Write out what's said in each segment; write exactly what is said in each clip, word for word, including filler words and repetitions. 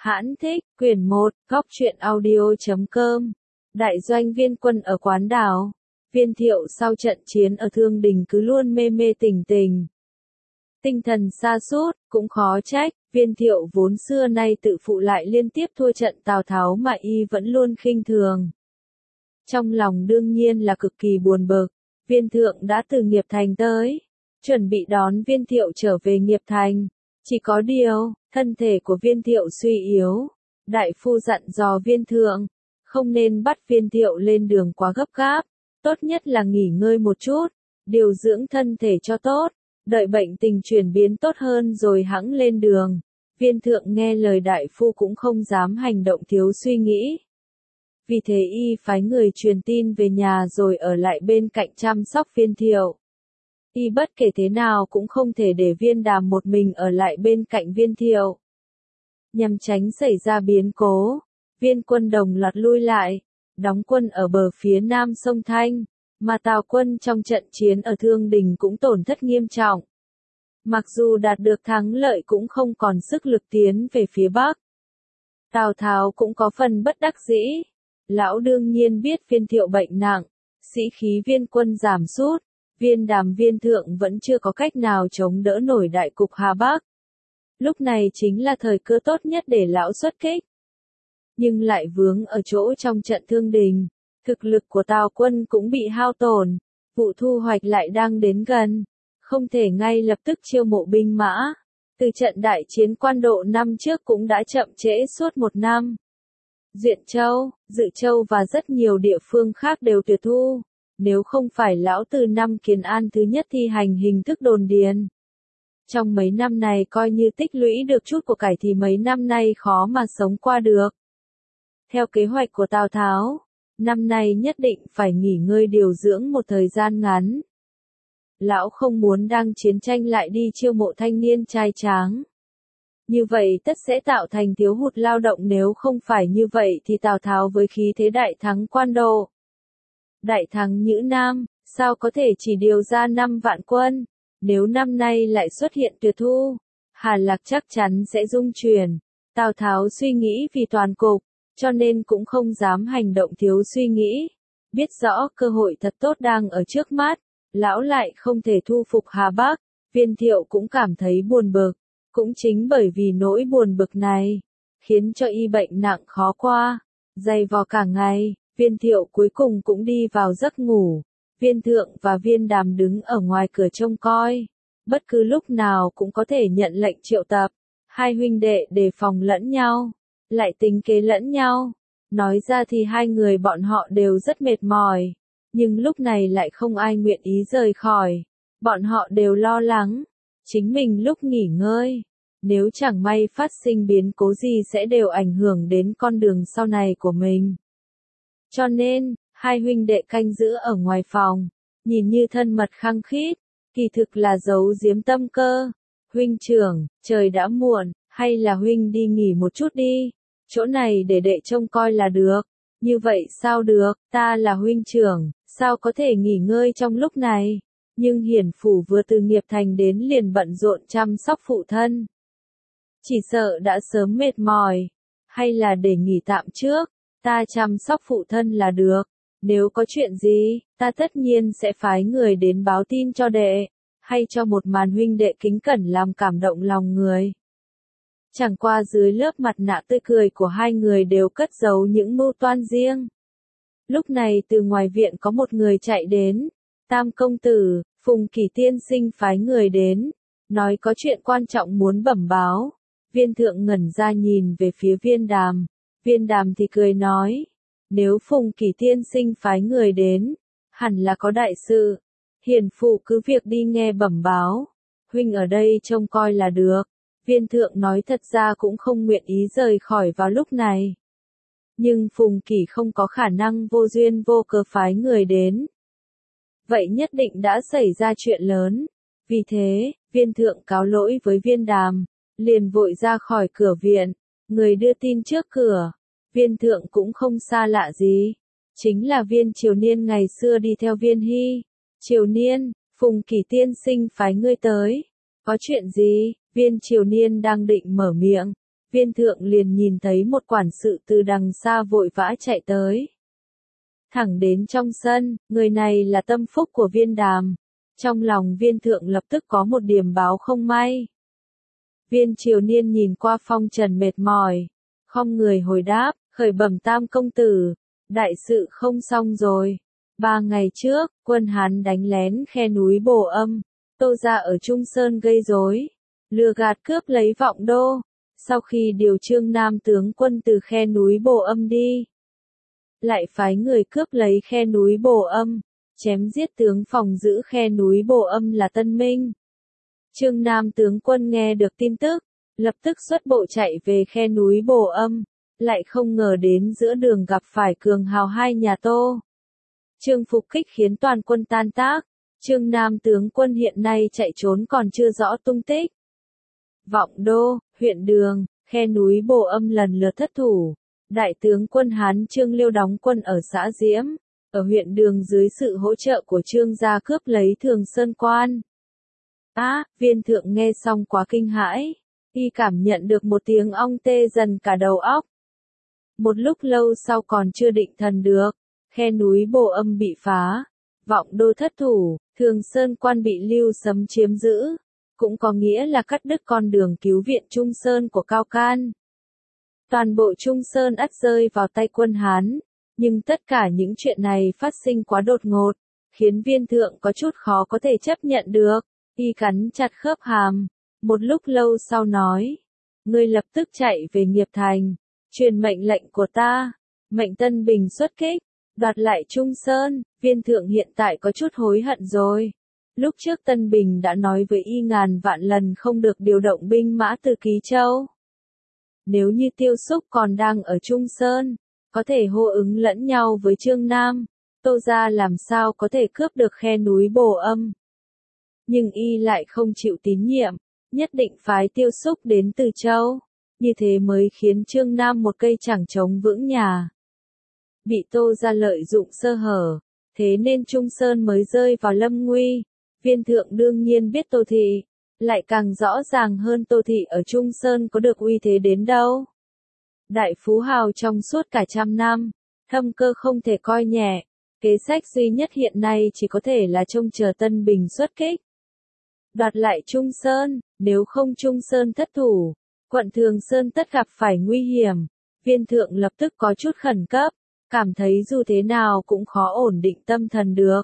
Hãn thích, quyển một, góc truyện audio.com. Đại doanh Viên Quân ở quán đảo. Viên Thiệu sau trận chiến ở Thương Đình cứ luôn mê mê tỉnh tỉnh. Tinh thần sa sút, cũng khó trách, Viên Thiệu vốn xưa nay tự phụ lại liên tiếp thua trận Tào Tháo mà y vẫn luôn khinh thường. Trong lòng đương nhiên là cực kỳ buồn bực, Viên Thượng đã từ Nghiệp Thành tới, chuẩn bị đón Viên Thiệu trở về Nghiệp Thành. Chỉ có điều, thân thể của Viên Thiệu suy yếu. Đại phu dặn dò Viên Thượng, không nên bắt Viên Thiệu lên đường quá gấp gáp, tốt nhất là nghỉ ngơi một chút, điều dưỡng thân thể cho tốt, đợi bệnh tình chuyển biến tốt hơn rồi hẵng lên đường. Viên Thượng nghe lời đại phu cũng không dám hành động thiếu suy nghĩ. Vì thế y phái người truyền tin về nhà rồi ở lại bên cạnh chăm sóc Viên Thiệu. Y bất kể thế nào cũng không thể để Viên Đàm một mình ở lại bên cạnh Viên Thiệu. Nhằm tránh xảy ra biến cố, Viên quân đồng loạt lui lại, đóng quân ở bờ phía nam sông Thanh, mà Tào quân trong trận chiến ở Thương Đình cũng tổn thất nghiêm trọng. Mặc dù đạt được thắng lợi cũng không còn sức lực tiến về phía Bắc. Tào Tháo cũng có phần bất đắc dĩ. Lão đương nhiên biết Viên Thiệu bệnh nặng, sĩ khí Viên quân giảm sút. Viên Đàm Viên Thượng vẫn chưa có cách nào chống đỡ nổi đại cục Hà Bắc. Lúc này chính là thời cơ tốt nhất để lão xuất kích. Nhưng lại vướng ở chỗ trong trận Thương Đình, thực lực của Tào quân cũng bị hao tổn, vụ thu hoạch lại đang đến gần, không thể ngay lập tức chiêu mộ binh mã. Từ trận đại chiến Quan Độ năm trước cũng đã chậm trễ suốt một năm. Duyện Châu, Dự Châu và rất nhiều địa phương khác đều tuyệt thu. Nếu không phải lão từ năm Kiến An thứ nhất thi hành hình thức đồn điền. Trong mấy năm này coi như tích lũy được chút của cải thì mấy năm nay khó mà sống qua được. Theo kế hoạch của Tào Tháo, năm nay nhất định phải nghỉ ngơi điều dưỡng một thời gian ngắn. Lão không muốn đang chiến tranh lại đi chiêu mộ thanh niên trai tráng. Như vậy tất sẽ tạo thành thiếu hụt lao động, nếu không phải như vậy thì Tào Tháo với khí thế đại thắng Quan Độ, đại thắng Nhữ Nam, sao có thể chỉ điều ra năm vạn quân, nếu năm nay lại xuất hiện tuyệt thu, Hà Lạc chắc chắn sẽ rung chuyển. Tào Tháo suy nghĩ vì toàn cục, cho nên cũng không dám hành động thiếu suy nghĩ, biết rõ cơ hội thật tốt đang ở trước mắt, lão lại không thể thu phục Hà Bắc. Viên Thiệu cũng cảm thấy buồn bực, cũng chính bởi vì nỗi buồn bực này, khiến cho y bệnh nặng khó qua, dày vò cả ngày. Viên Thiệu cuối cùng cũng đi vào giấc ngủ, Viên Thượng và Viên Đàm đứng ở ngoài cửa trông coi, bất cứ lúc nào cũng có thể nhận lệnh triệu tập. Hai huynh đệ đề phòng lẫn nhau, lại tính kế lẫn nhau. Nói ra thì hai người bọn họ đều rất mệt mỏi, nhưng lúc này lại không ai nguyện ý rời khỏi. Bọn họ đều lo lắng, chính mình lúc nghỉ ngơi, nếu chẳng may phát sinh biến cố gì sẽ đều ảnh hưởng đến con đường sau này của mình. Cho nên, hai huynh đệ canh giữ ở ngoài phòng, nhìn như thân mật khăng khít, kỳ thực là giấu giếm tâm cơ. Huynh trưởng, trời đã muộn, hay là huynh đi nghỉ một chút đi, chỗ này để đệ trông coi là được. Như vậy sao được, ta là huynh trưởng, sao có thể nghỉ ngơi trong lúc này. Nhưng Hiển Phủ vừa từ Nghiệp Thành đến liền bận rộn chăm sóc phụ thân. Chỉ sợ đã sớm mệt mỏi, hay là để nghỉ tạm trước. Ta chăm sóc phụ thân là được, nếu có chuyện gì, ta tất nhiên sẽ phái người đến báo tin cho đệ, hay cho một màn huynh đệ kính cẩn làm cảm động lòng người. Chẳng qua dưới lớp mặt nạ tươi cười của hai người đều cất giấu những mưu toan riêng. Lúc này từ ngoài viện có một người chạy đến, Tam công tử, Phùng Kỳ tiên sinh phái người đến, nói có chuyện quan trọng muốn bẩm báo. Viên Thượng ngẩn ra nhìn về phía Viên Đàm. Viên Đàm thì cười nói, nếu Phùng Kỳ tiên sinh phái người đến, hẳn là có đại sự. Hiền phụ cứ việc đi nghe bẩm báo, huynh ở đây trông coi là được. Viên Thượng nói thật ra cũng không nguyện ý rời khỏi vào lúc này. Nhưng Phùng Kỳ không có khả năng vô duyên vô cớ phái người đến. Vậy nhất định đã xảy ra chuyện lớn. Vì thế, Viên Thượng cáo lỗi với Viên Đàm, liền vội ra khỏi cửa viện, người đưa tin trước cửa. Viên Thượng cũng không xa lạ gì, chính là Viên Triều Niên ngày xưa đi theo Viên Hy. Triều Niên, Phùng Kỳ tiên sinh phái ngươi tới, có chuyện gì? Viên Triều Niên đang định mở miệng, viên thượng liền nhìn thấy một quản sự từ đằng xa vội vã chạy tới. Thẳng đến trong sân, người này là tâm phúc của viên đàm. Trong lòng viên thượng lập tức có một điểm báo không may. Viên triều niên nhìn qua phong trần mệt mỏi, không người hồi đáp, khởi bẩm tam công tử, đại sự không xong rồi. Ba ngày trước, quân Hán đánh lén khe núi Bồ Âm, Tô gia ở Trung Sơn gây rối, lừa gạt cướp lấy Vọng Đô. Sau khi điều Trương Nam tướng quân từ khe núi Bồ Âm đi, lại phái người cướp lấy khe núi Bồ Âm, chém giết tướng phòng giữ khe núi Bồ Âm là Tân Minh. Trương Nam tướng quân nghe được tin tức, lập tức xuất bộ chạy về khe núi Bồ Âm, lại không ngờ đến giữa đường gặp phải cường hào hai nhà Tô. Trương phục kích khiến toàn quân tan tác, Trương Nam tướng quân hiện nay chạy trốn còn chưa rõ tung tích. Vọng Đô, huyện Đường, khe núi Bồ Âm lần lượt thất thủ. Đại tướng quân Hán Trương Liêu đóng quân ở xã Diễm, ở huyện Đường dưới sự hỗ trợ của Trương gia cướp lấy Thường Sơn Quan. Á, à, viên thượng nghe xong quá kinh hãi, y cảm nhận được một tiếng ong tê dần cả đầu óc. Một lúc lâu sau còn chưa định thần được, khe núi Bồ Âm bị phá, Vọng Đô thất thủ, Thường Sơn Quan bị Lưu Sấm chiếm giữ, cũng có nghĩa là cắt đứt con đường cứu viện Trung Sơn của Cao Can. Toàn bộ Trung Sơn ắt rơi vào tay quân Hán, nhưng tất cả những chuyện này phát sinh quá đột ngột, khiến viên thượng có chút khó có thể chấp nhận được, y cắn chặt khớp hàm, một lúc lâu sau nói, ngươi lập tức chạy về Nghiệp Thành, truyền mệnh lệnh của ta, mệnh Tân Bình xuất kích, đoạt lại Trung Sơn. Viên thượng hiện tại có chút hối hận rồi. Lúc trước Tân Bình đã nói với y ngàn vạn lần không được điều động binh mã từ Ký Châu. Nếu như Tiêu Xúc còn đang ở Trung Sơn, có thể hô ứng lẫn nhau với Trương Nam, Tô gia làm sao có thể cướp được khe núi Bồ Âm. Nhưng y lại không chịu tín nhiệm, nhất định phái Tiêu Xúc đến Từ Châu, như thế mới khiến Trương Nam một cây chẳng chống vững nhà. Bị Tô gia lợi dụng sơ hở, thế nên Trung Sơn mới rơi vào lâm nguy. Viên thượng đương nhiên biết Tô Thị, lại càng rõ ràng hơn Tô Thị ở Trung Sơn có được uy thế đến đâu. Đại phú hào trong suốt cả trăm năm, thâm cơ không thể coi nhẹ, kế sách duy nhất hiện nay chỉ có thể là trông chờ Tân Bình xuất kích. Đoạt lại Trung Sơn, nếu không Trung Sơn thất thủ, quận Thường Sơn tất gặp phải nguy hiểm. Viên thượng lập tức có chút khẩn cấp, cảm thấy dù thế nào cũng khó ổn định tâm thần được.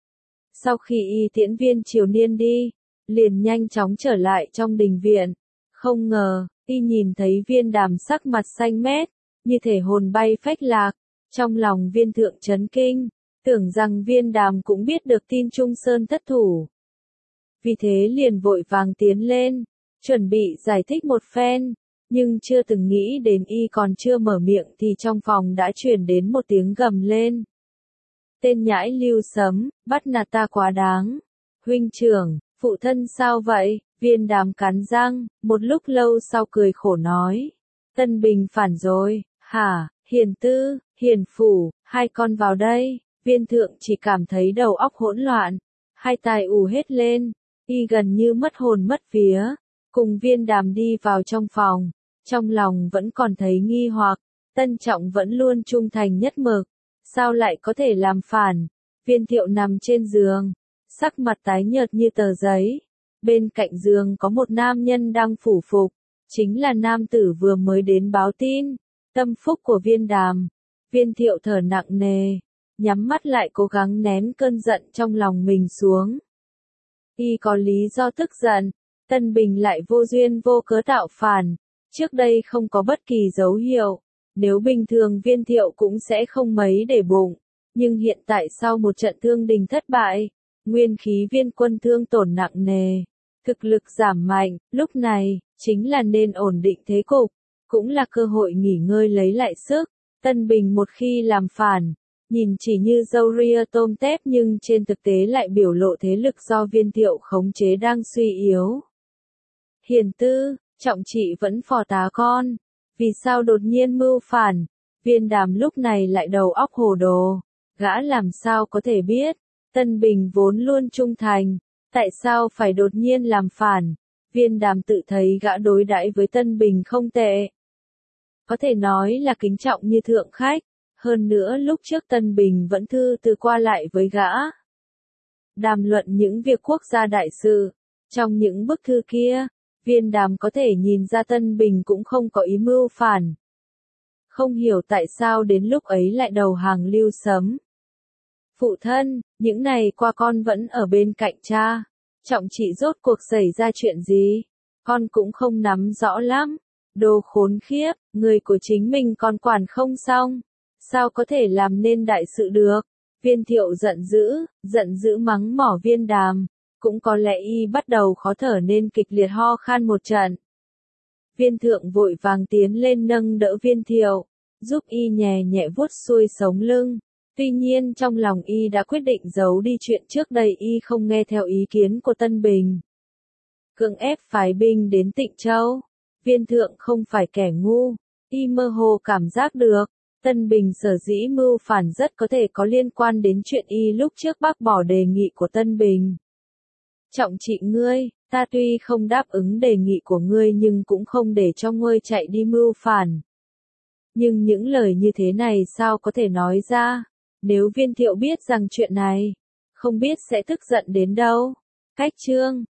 Sau khi y tiễn viên triều niên đi, liền nhanh chóng trở lại trong đình viện. Không ngờ, y nhìn thấy viên đàm sắc mặt xanh mét, như thể hồn bay phách lạc. Trong lòng viên thượng chấn kinh, tưởng rằng viên đàm cũng biết được tin Trung Sơn thất thủ. Vì thế liền vội vàng tiến lên, chuẩn bị giải thích một phen, nhưng chưa từng nghĩ đến y còn chưa mở miệng thì trong phòng đã truyền đến một tiếng gầm lên. Tên nhãi Lưu Sấm, bắt nạt ta quá đáng. Huynh trưởng, phụ thân sao vậy? Viên đàm cắn răng, một lúc lâu sau cười khổ nói. Tân Bình phản rồi, hả, Hiền Tư, Hiền Phủ, hai con vào đây. Viên thượng chỉ cảm thấy đầu óc hỗn loạn, hai tai ù hết lên, y gần như mất hồn mất vía, cùng viên đàm đi vào trong phòng, trong lòng vẫn còn thấy nghi hoặc, Tân Trọng vẫn luôn trung thành nhất mực, sao lại có thể làm phản. Viên thiệu nằm trên giường, sắc mặt tái nhợt như tờ giấy, bên cạnh giường có một nam nhân đang phủ phục, chính là nam tử vừa mới đến báo tin, tâm phúc của viên đàm. Viên thiệu thở nặng nề, nhắm mắt lại cố gắng nén cơn giận trong lòng mình xuống. Y có lý do tức giận, Tân Bình lại vô duyên vô cớ tạo phản, trước đây không có bất kỳ dấu hiệu, nếu bình thường viên thiệu cũng sẽ không mấy để bụng, nhưng hiện tại sau một trận thương đình thất bại, nguyên khí viên quân thương tổn nặng nề, thực lực giảm mạnh, lúc này, chính là nên ổn định thế cục, cũng là cơ hội nghỉ ngơi lấy lại sức. Tân Bình một khi làm phản, nhìn chỉ như râu ria tôm tép nhưng trên thực tế lại biểu lộ thế lực do viên thiệu khống chế đang suy yếu. Hiền Tư, Trọng Trị vẫn phò tá con, vì sao đột nhiên mưu phản? Viên đàm lúc này lại đầu óc hồ đồ, gã làm sao có thể biết, Tân Bình vốn luôn trung thành, tại sao phải đột nhiên làm phản? Viên Đàm tự thấy gã đối đãi với Tân Bình không tệ. Có thể nói là kính trọng như thượng khách, hơn nữa lúc trước Tân Bình vẫn thư từ qua lại với gã. Đàm luận những việc quốc gia đại sự, trong những bức thư kia, Viên Đàm có thể nhìn ra Tân Bình cũng không có ý mưu phản. Không hiểu tại sao đến lúc ấy lại đầu hàng Lưu Sấm. Phụ thân, những ngày qua con vẫn ở bên cạnh cha. Trọng trị rốt cuộc xảy ra chuyện gì? Con cũng không nắm rõ lắm. Đồ khốn khiếp, người của chính mình con quản không xong. Sao có thể làm nên đại sự được? Viên Thiệu giận dữ, giận dữ mắng mỏ Viên Đàm. Cũng có lẽ y bắt đầu khó thở nên kịch liệt ho khan một trận. Viên Thượng vội vàng tiến lên nâng đỡ Viên Thiệu, giúp y nhẹ nhẹ vuốt xuôi sống lưng. Tuy nhiên trong lòng y đã quyết định giấu đi chuyện trước đây y không nghe theo ý kiến của Tân Bình. Cưỡng ép phái binh đến Tịnh Châu. Viên Thượng không phải kẻ ngu, y mơ hồ cảm giác được, Tân Bình sở dĩ mưu phản rất có thể có liên quan đến chuyện y lúc trước bác bỏ đề nghị của Tân Bình. Trọng trị ngươi, ta tuy không đáp ứng đề nghị của ngươi nhưng cũng không để cho ngươi chạy đi mưu phản. Nhưng những lời như thế này sao có thể nói ra? Nếu Viên Thiệu biết rằng chuyện này, không biết sẽ tức giận đến đâu. Cách chương